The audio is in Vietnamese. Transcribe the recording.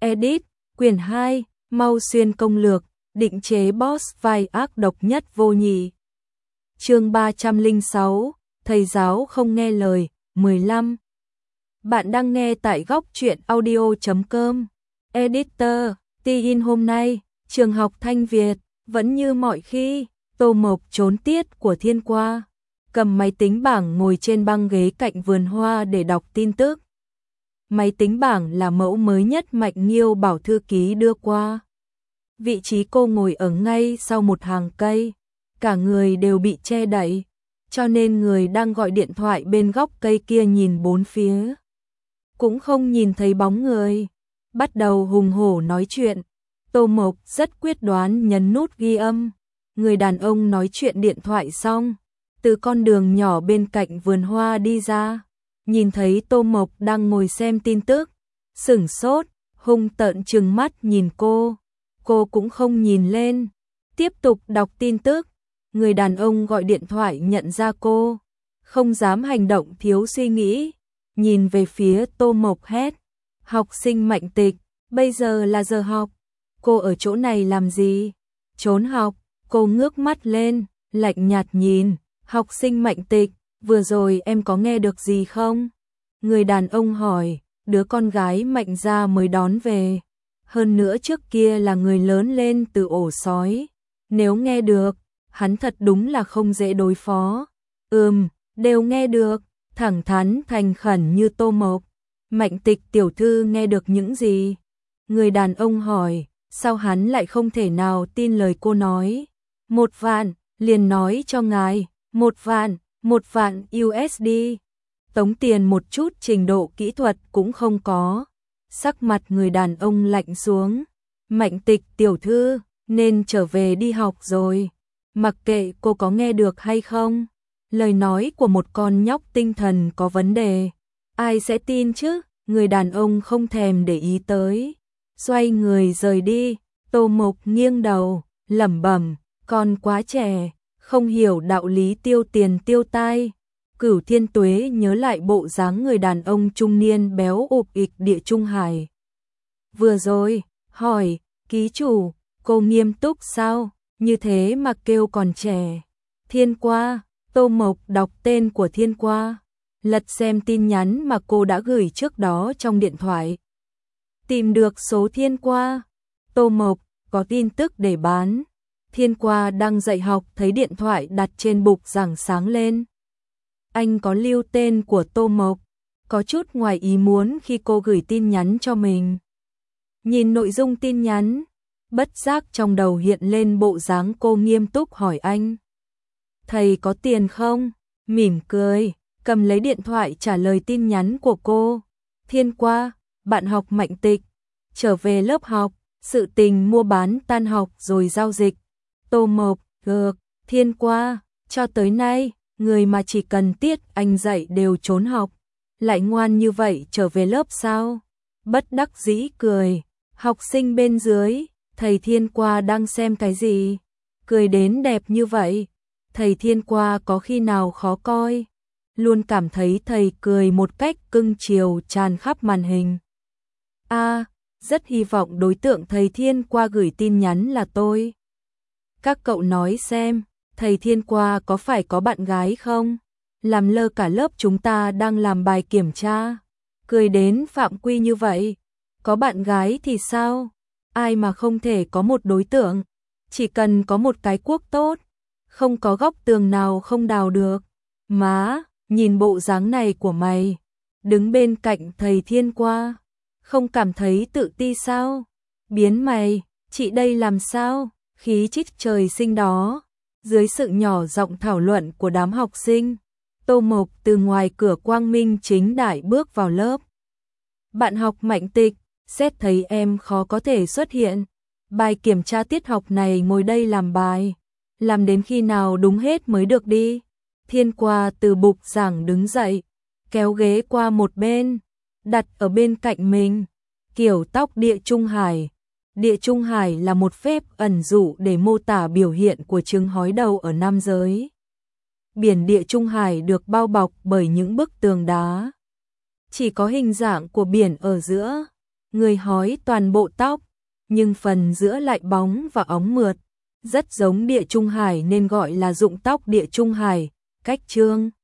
Edit, quyển 2, Mau Xuyên công lược, định chế boss vai ác độc nhất vô nhị. Chương 306, thầy giáo không nghe lời, 15. Bạn đang nghe tại góc truyện audio.com. Editor, tin hôm nay, trường học Thanh Việt, vẫn như mọi khi, Tô Mộc trốn tiết của Thiên Qua, cầm máy tính bảng ngồi trên băng ghế cạnh vườn hoa để đọc tin tức. Máy tính bảng là mẫu mới nhất Mạnh Nghiêu bảo thư ký đưa qua. Vị trí cô ngồi ở ngay sau một hàng cây, cả người đều bị che đậy, cho nên người đang gọi điện thoại bên góc cây kia nhìn bốn phía, cũng không nhìn thấy bóng người. Bắt đầu hùng hổ nói chuyện, Tô Mộc rất quyết đoán nhấn nút ghi âm. Người đàn ông nói chuyện điện thoại xong, từ con đường nhỏ bên cạnh vườn hoa đi ra, nhìn thấy Tô Mộc đang ngồi xem tin tức, sửng sốt, hung tợn trừng mắt nhìn cô cũng không nhìn lên, tiếp tục đọc tin tức. Người đàn ông gọi điện thoại nhận ra cô, không dám hành động thiếu suy nghĩ, nhìn về phía Tô Mộc hét: "Học sinh Mạnh Tịch, bây giờ là giờ học, cô ở chỗ này làm gì? Trốn học." Cô ngước mắt lên, lạnh nhạt nhìn, "Học sinh Mạnh Tịch, vừa rồi em có nghe được gì không?" Người đàn ông hỏi, đứa con gái Mạnh gia mới đón về, hơn nữa trước kia là người lớn lên từ ổ sói, nếu nghe được, hắn thật đúng là không dễ đối phó. Đều nghe được, thẳng thắn thành khẩn như Tô Mộc. "Mạnh Tịch tiểu thư nghe được những gì?" Người đàn ông hỏi, sao hắn lại không thể nào tin lời cô nói. 1 vạn, liền nói cho ngài, 1 vạn USD. Tống tiền một chút trình độ kỹ thuật cũng không có. Sắc mặt người đàn ông lạnh xuống. "Mạnh Tịch tiểu thư, nên trở về đi học rồi. Mặc kệ cô có nghe được hay không, lời nói của một con nhóc tinh thần có vấn đề, ai sẽ tin chứ?" Người đàn ông không thèm để ý tới, xoay người rời đi. Tô Mộc nghiêng đầu, lẩm bẩm, "Con quá trẻ, không hiểu đạo lý tiêu tiền tiêu tai." Cửu Thiên Tuế nhớ lại bộ dáng người đàn ông trung niên béo ộp ịch Địa Trung Hải vừa rồi, hỏi, "Ký chủ, cô nghiêm túc sao, như thế mà kêu còn trẻ?" "Thiên Qua." Tô Mộc đọc tên của Thiên Qua, lật xem tin nhắn mà cô đã gửi trước đó trong điện thoại. Tìm được số Thiên Qua. Tô Mộc, có tin tức để bán. Thiên Qua đang dạy học thấy điện thoại đặt trên bục giảng sáng lên. Anh có lưu tên của Tô Mộc, có chút ngoài ý muốn khi cô gửi tin nhắn cho mình. Nhìn nội dung tin nhắn, bất giác trong đầu hiện lên bộ dáng cô nghiêm túc hỏi anh, "Thầy có tiền không?" Mỉm cười, cầm lấy điện thoại trả lời tin nhắn của cô. "Thiên Qua, bạn học Mạnh Tịch, trở về lớp học, sự tình mua bán tan học rồi giao dịch." Tô Mộc, "Được." Thiên Qua, "Cho tới nay, người mà chỉ cần tiết anh dạy đều trốn học, lại ngoan như vậy trở về lớp sao?" Bất đắc dĩ cười, "Học sinh bên dưới, thầy Thiên Qua đang xem cái gì? Cười đến đẹp như vậy." Thầy Thiên Qua có khi nào khó coi? Luôn cảm thấy thầy cười một cách cưng chiều tràn khắp màn hình. Rất hy vọng đối tượng thầy Thiên Qua gửi tin nhắn là tôi. Các cậu nói xem, thầy Thiên Qua có phải có bạn gái không? Làm lơ cả lớp chúng ta đang làm bài kiểm tra. Cười đến phạm quy như vậy. Có bạn gái thì sao? Ai mà không thể có một đối tượng? Chỉ cần có một cái cuốc tốt, không có góc tường nào không đào được. Má, nhìn bộ dáng này của mày, đứng bên cạnh thầy Thiên Qua, không cảm thấy tự ti sao? Biến mày, chị đây làm sao? Khí chất trời sinh đó." Dưới sự nhỏ giọng thảo luận của đám học sinh, Tô Mộc từ ngoài cửa quang minh chính đại bước vào lớp. "Bạn học Mạnh Tịch, xét thấy em khó có thể xuất hiện. Bài kiểm tra tiết học này ngồi đây làm bài. Làm đến khi nào đúng hết mới được đi." Thiên Qua từ bục giảng đứng dậy, kéo ghế qua một bên, đặt ở bên cạnh mình. Kiểu tóc Địa Trung Hải. Địa Trung Hải là một phép ẩn dụ để mô tả biểu hiện của trứng hói đầu ở nam giới. Biển Địa Trung Hải được bao bọc bởi những bức tường đá, chỉ có hình dạng của biển ở giữa. người hói toàn bộ tóc, nhưng phần giữa lại bóng và óng mượt, rất giống Địa Trung Hải nên gọi là rụng tóc Địa Trung Hải. Cách chương